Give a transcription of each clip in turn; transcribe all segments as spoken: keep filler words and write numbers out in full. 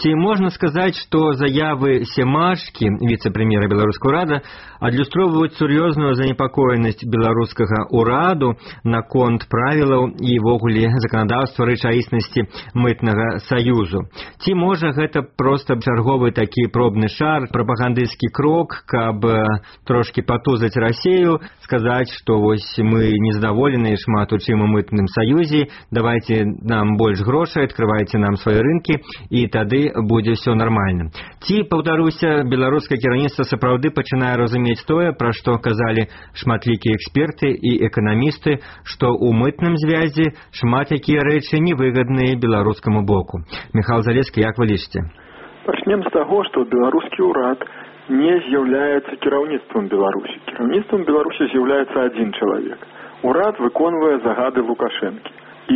Ці можна сказаць, што заявы Семашкі, віцэ-прэм'ера беларускага ўрада, адлюстроўваюць сур'ёзную занепакоенасць беларускага ўраду наконт правілаў і ввогуле заканадаўства рэчаіснасці мытнага саюзу. Ці можа гэта проста чарговы такі пробны шар, прапагандысцкі крок, каб трошкі патузаць Расею, сказаць, што вось мы незадаволеныя шмат у чым у мытным саюзе, давайце нам больш грошай, адкрывайце нам свае рынкі, і тады будзе ўсё нармальна. Ці, паўтаруся, беларускае кіраўніцтва сапраўды пачынае разумець тое, пра што казалі шматлікія эксперты і эканамісты, што ў мытным звязе шмат якія рэчы невыгадныя беларускаму боку. Міхал Залескі, як вы лічыце? Пачнем з таго, што беларускі ўрад не з'яўляецца кіраўніцтвам Беларусі. Кіраўніцтвам Беларусі з'яўляецца адзін чалавек. Урад выконвае загады Лукашэнкі і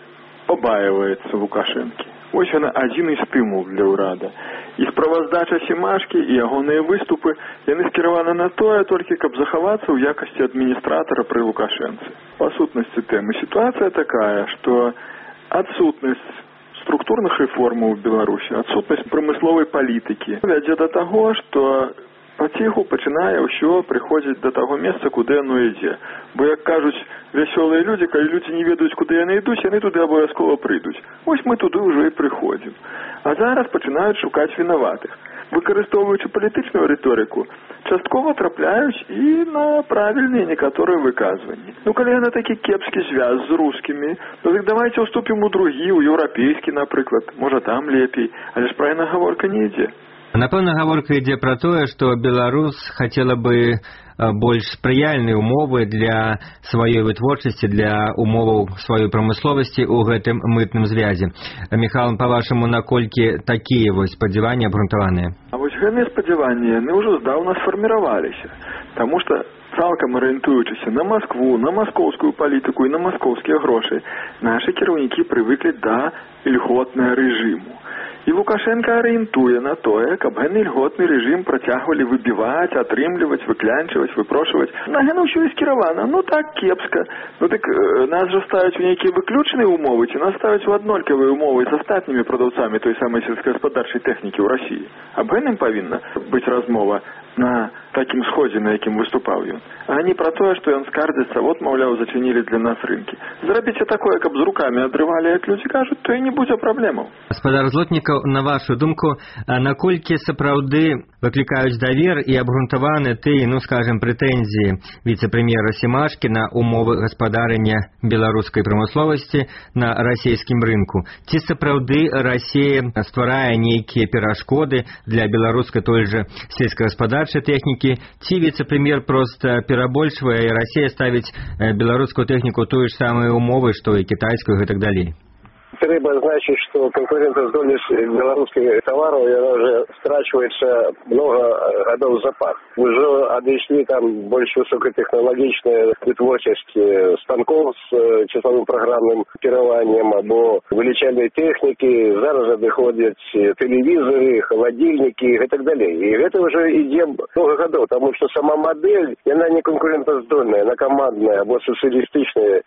пабаиваецца Лукашэнкі. Вось яна адзіны стымул для ўрада. І справаздача Семашкі і ягоныя выступы, яны скіраваны на тое толькі, каб захавацца ў якасці адміністратара пры Лукашэнцы. Па сутнасці тэмы сітуацыя такая, што адсутнасць структурных рэформаў у Беларусі, адсутнасць прамысловай палітыкі вядзе да таго, што паціху пачынае ўсё прыходзіць да таго месца, куды яно ідзе. Бо, як кажуць вясёлыя людзі, калі людзі не ведаюць, куды яны ідуць, яны туды абавязкова прыйдуць. Вось мы туды ўжо і прыходзім. А зараз пачынаюць шукаць вінаватых. Выкарыстоўваючы палітычную рыторыку, часткова трапляюць і на правільныя некаторыя выказванні. Ну, калі яна такі кепскі звяз з рускімі, то дык давайце ўступім у другі, у еўрапейскі, напрыклад. Можа, там лепей, але ж пра яна гаворка не ідзе. Напэўна, гаворка ідзе пра тое, што Беларусь хацела бы больш спрыяльныя умовы для сваёй вытворчасці, для умоваў сваёй прамысловасці ў гэтым мытным звязе. Міхал, па-вашаму, наколькі такія вось спадзяванні абгрунтаваныя? А вось гэтыя спадзяванні, яны ўжо здаўна сфарміраваліся, таму што цалкам арыентуючыся на Маскву, на маскоўскую палітыку і на маскоўскія грошы, нашы кіраўнікі прывыклі да ільготнага рэжыму. І Лукашенко арыентуе на тое, каб гэны ільготны рэжым працягвалі выбіваць, атрымліваць, выклянчваць, выпрошваць. На гэта ўсё і скіравана. Ну так кепска. Ну так э, нас жа ставяць у нейкія выключныя умовы, ці нас ставяць у аднолькавыя умовы з астатнімі прадаўцамі той самай сельскагаспадарчай тэхнікі ў Расіі. Аб гэтым павінна быць размова на такім сходзе, на якім выступаў ён. А не пра тое, што ён скардзіцца, вот, маўляў, зачынілі для нас рынкі. Зрабіце такое, каб з рукамі адрывалі, як людзі кажуць, то і не будзе праблемаў. Гаспадар Злотнікаў, на вашу думку, наколькі сапраўды выклікаюць давер і абгрунтаваны тыя, ну, скажем, прэтэнзіі віцэ-прэм'ера Семашкі на умовы гаспадарання беларускай прамысловасці на расійскім рынку? Ці сапраўды Расія стварае нейкія перашкоды для беларускай той жа сельскагаспадарчай тэхнікі, ці віцэ-прэм'ер проста перабольшвае, і Расія ставіць беларускую тэхніку тую ж самыя умовы, што і кітайскую і так далей? Трэба значыць, што канкурэнтаздольнасць беларускіх тавараў яна вже страчваецца много гадоў запар. Ужо адышлі там больш высокатэхналагічная вытворчасць станкоў з часовым праграмным кіраваннем або вылічальнай тэхнікі, зараз адыходзяць тэлевізоры, халадзільнікі і так далей. І гэта ўжо ідзе много гадоў, таму што сама мадэль, яна не канкурэнтаздольная, яна камандная або сацыялістычная.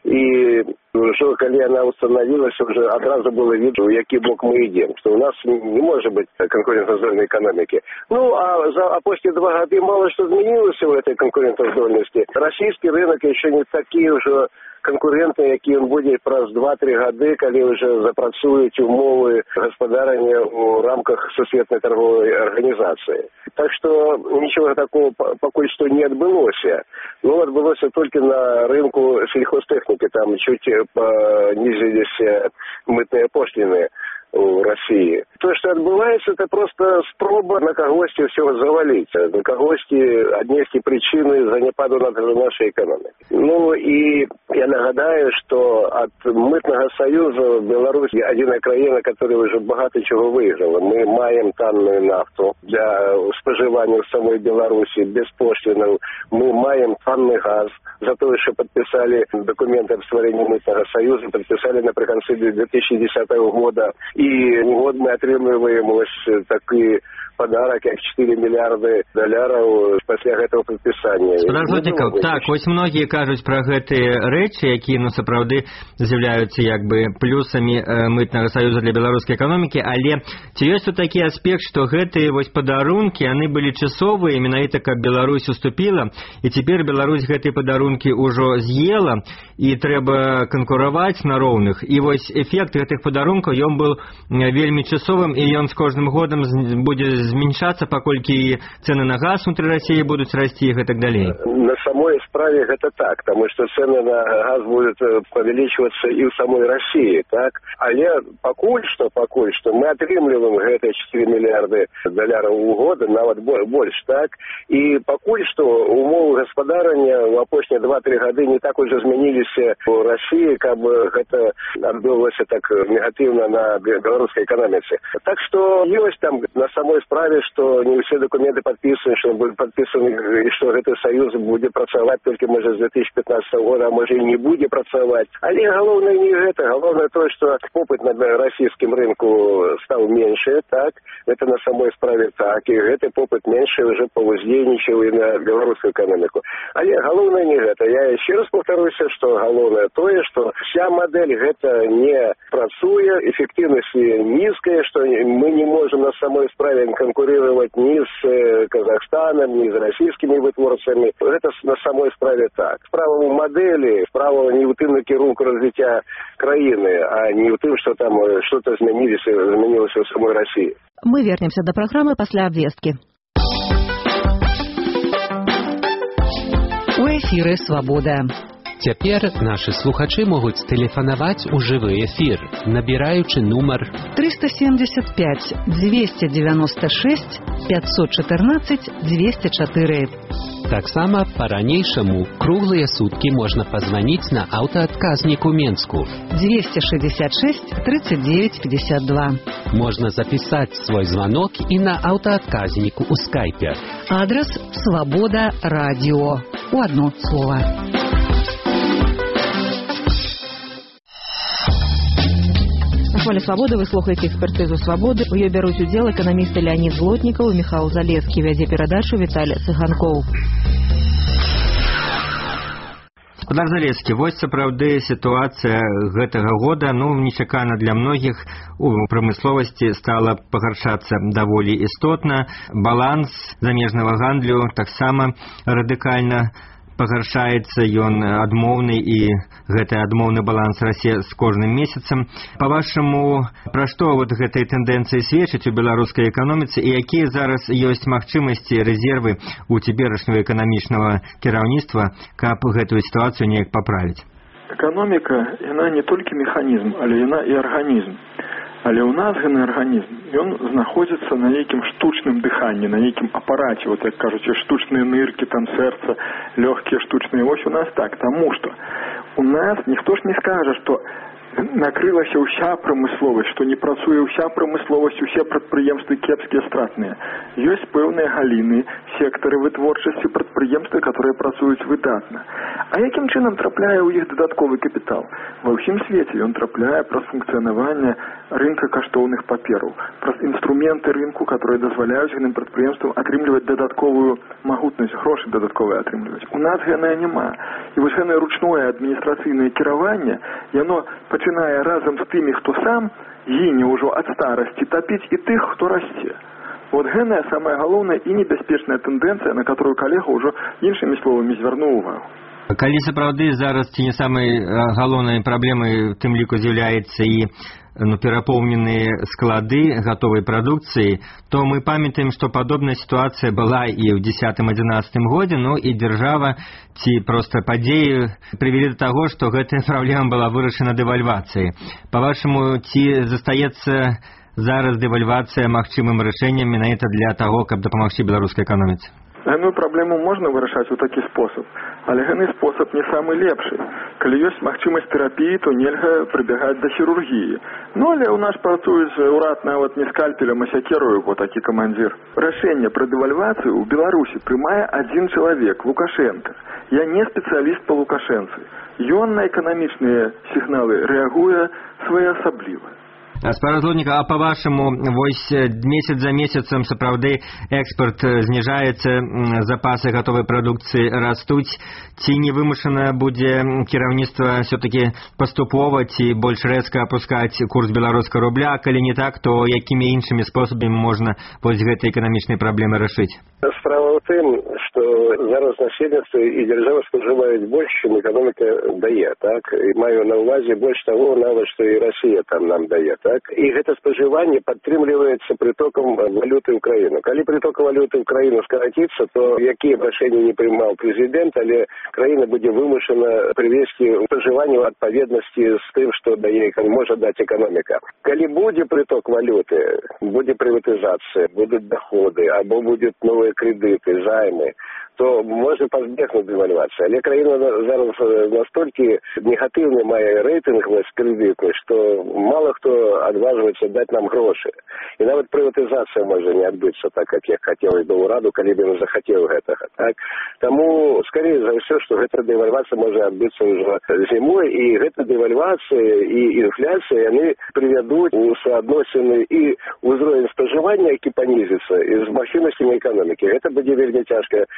И уже, когда она установилась, уже одразу было видно, в який бок мы идем, что у нас не может быть конкурентоздольной экономики. Ну, а, за, а после два года мало что изменилось в этой конкурентоздольности. Российский рынок еще не такие уже конкуренты, які ён будзе праз два-тры гады, калі ўжо запрацуюць умовы гаспадарання ў рамках сусветнай торговой арганізацыі. Так што нічога такого пакуль што не адбылося. Ну, адбылося толькі на рынку сельхозтэхнікі, там чуть понизились мытныя пошліны у России. То, что отбывается, это просто спроба на когости все завалить, на когости отнести причины занепаду нашей экономики. Ну и я нагадаю, что от мытного союза Беларусь одна країна, которая уже багато чего выиграла. Мы маем танную нафту для споживания в самой Беларуси без пошлинов. Мы маем танный газ за то, что подписали документы о створении мытного союза, подписали наприкінці две тысячи десятого года. И вот мы отримали атрымліваем вось такі подарок, як чатыры мільярды даляраў пасля гэтага падпісання. Спадарожнікаў, так, вось многія кажуць пра гэтыя рэчы, якія, ну, сапраўды з'яўляюцца як бы плюсамі э, мытнага саюза для беларускай эканомікі, але ці ёсць тут такі аспект, што гэтыя вось падарункі, яны былі часовыя, менавіта каб Беларусь уступіла, і цяпер Беларусь гэтыя падарункі ўжо з'ела, і трэба канкураваць на роўных. І вось эфект гэтых падарункаў, ён быў вельмі часовым, і ён з кожным годам будзе зменшацца, паколькі цэны на газ внутры России будуць расці і гэтак далей. На самой справе гэта так, потому что цены на газ будут павялічвацца і ў самой России, так? Але пакуль што, пакуль што мы атрымліваем гэтыя чатыры мільярды даляраў у год, нават больш, так? І пакуль што умовы гаспадарання ў апошнія два-тры гады не так ужо змяніліся у России, каб гэта адбылося так негатыўна на беларускай эканоміцы. Так што ёсць там на самой справе, што не ўсе дакументы падпісаны, што будуць падпісаны, і што гэты саюз будзе працаваць толькі, можа, з две тысячи пятнадцатого года, а можа, і не будзе працаваць. Але галоўнае не гэта. Галоўнае тое, што попыт на расійскім рынку стаў меншы, так? Гэта на самой справе так. І гэты попыт меншы ўжо паўздзейнічаў і на беларускую эканоміку. Але галоўнае не гэта. Я яшчэ раз паўтаруся, што галоўнае тое, што вся мадэль гэта не працуе, эфектыўнасць нізкая, што мы не можам на самой справе конкурировать ни с Казахстаном, ни с российскими вытворцами. Это на самой справе так. Справа у модели, справа не у тым накірунку развития краины, а не у тым, что там что-то изменилось, изменилось в самой России. Мы вернемся до программы после обвестки. У эфіры «Свабода». Цяпер нашы слухачы могуць тэлефанаваць у жывы эфір, набіраючы нумар триста семьдесят пять двести девяносто шесть пятьсот четырнадцать двести четыре. Таксама па-ранейшаму круглыя суткі можна пазваніць на аўтаадказнік у Менску двести шестьдесят шесть тридцать девять пятьдесят два. Можна запісаць свой званок і на аўтаадказніку ў скайпе. Адрес «Свобода радио». У одно слово. На хвалі «Свабоды» вы слухаеце экспертызу «Свабоды». У ёй бяруць удзел эканамісты Леонид Злотнікаў і Михаил Залескі. Вядзе перадачу Віталій Цыганкоў. Спадар Залескі, вось сапраўды сітуацыя гэтага года, ну, нечакана для многіх у прамысловасці стала пагаршацца даволі істотна. Баланс замежнага гандлю таксама радыкальна пагаршаецца, ён адмоўны, і гэты адмоўны баланс расце з кожным месяцам. Па-вашаму, пра што вот гэтай тэндэнцыі сведчыць у беларускай эканоміцы, і якія зараз ёсць магчымасці, рэзервы у цяперашняга эканамічнага кіраўніцтва, каб гэтую сітуацыю неяк паправіць? Эканоміка, яна не толькі механізм, але яна і арганізм. Але ў нас гэны арганізм, ён знаходзіцца на нейкім штучным дыханні, на нейкім апараце, вот як кажуць, штучныя ныркі, там сэрца, лёгкія штучныя. Вось у нас так, таму што у нас ніхто ж не скажа, што накрылася ўся прамысловасць, што не працуе ўся прамысловасць, усе прадпрыемствы кепскія, стратныя. Ёсць пэўныя галіны, сектары вытворчасці, прадпрыемствы, которые працуюць выдатна. А якім чынам трапляе ў іх дадатковы капітал? Ва ўсім свеце ён трапляе праз функцыянаванне рынка каштоўных папераў, праз інструменты рынку, которые дазваляюць гэтым прадпрыемствам атрымліваць дадатковую магутнасць, грошы дадатковыя атрымліваць. У нас гэтага няма. І вось гэтае ручное адміністрацыйнае кіраванне, яно пачынае разам з тымі, хто сам гіне ўжо ад старасці, тапіць і тых, хто расце. Вот гэтая самая галоўная і небяспечная тэндэнцыя, на которую калега ўжо іншымі словамі звярнуў увагу. Калі сапраўды зараз ці не самай галоўнай праблемай тым ліку з'яўляецца і ну, перапоўненыя склады гатовай прадукцыі, то мы памятаем, што падобная сітуацыя была і ў дзесятым-адзінаццатым годзе, ну і дзяржава ці проста падзеі прывялі да таго, што гэтая праблема была вырашана дэвальвацыяй. Па-вашаму, ці застаецца зараз дэвальвацыя магчымым рашэннем менавіта для таго, каб дапамагчы беларускай эканоміцы? Гэтую праблему можна вырашаць у такі спосаб, але гэты спосаб не самы лепшы. Калі ёсць магчымасць тэрапіі, то нельга прыбягаць да хірургіі. Ну, але ў нас працуюць урад нават не скальпелем, а сякерою, бо такі камандзір. Рашэнне пра дэвальвацыю ў Беларусі прымае адзін чалавек, Лукашенко. Я не спецыяліст па Лукашэнцы. Ён на эканамічныя сігналы рэагуе своеасабліва. Спара Злотнікаў, а па-вашаму, вось месяц за месяцам сапраўды экспорт зніжаецца, запасы гатовай прадукцыі растуць, ці невымушана будзе кіраўніцтва все-таки паступова ці больш рэзка апускаць курс беларускага рубля, калі не так, то якімі іншымі спосабамі можна вось гэтай эканамічнай праблемы рашыць? Справа ў тым, што зараз насельніцтва і дзяржава спажываюць больш, чым эканоміка дае, так? І маю на ўвазе больш таго, нават што і Расія там нам дае, так? І гэта спажыванне падтрымліваецца прытокам валюты ў краіну. Калі прыток валюты ў краіну скараціцца, то якія б рашэнні не прымаў прэзідэнт, але краіна будзе вымушана прывесці спажыванне ў адпаведнасці з тым, што дае, можа даць эканоміка. Калі будзе прыток валюты, будзе прыватызацыя, будуць даходы, або будуць новыя кредиты, займы, то можна пазбегнуць дэвальвацыі. Але краіна зараз настолькі негатыўны мае рэйтынг крэдытны, што мала хто адважваецца даць нам грошы. І нават прыватызацыя можа не адбыцца так, як я хацелось бы ўраду, калі бы ён захацеў гэтага. Так? Таму, скорей за ўсё, што гэта дэвальвацыя можа адбыцца ўжо зімой, і гэта дэвальвацыя і інфляцыя, яны прывядуць у суадносіны і ўзровень спажывання, які панізіцца, і з магчымасцямі эканомікі. Гэта будзе вельмі цяжка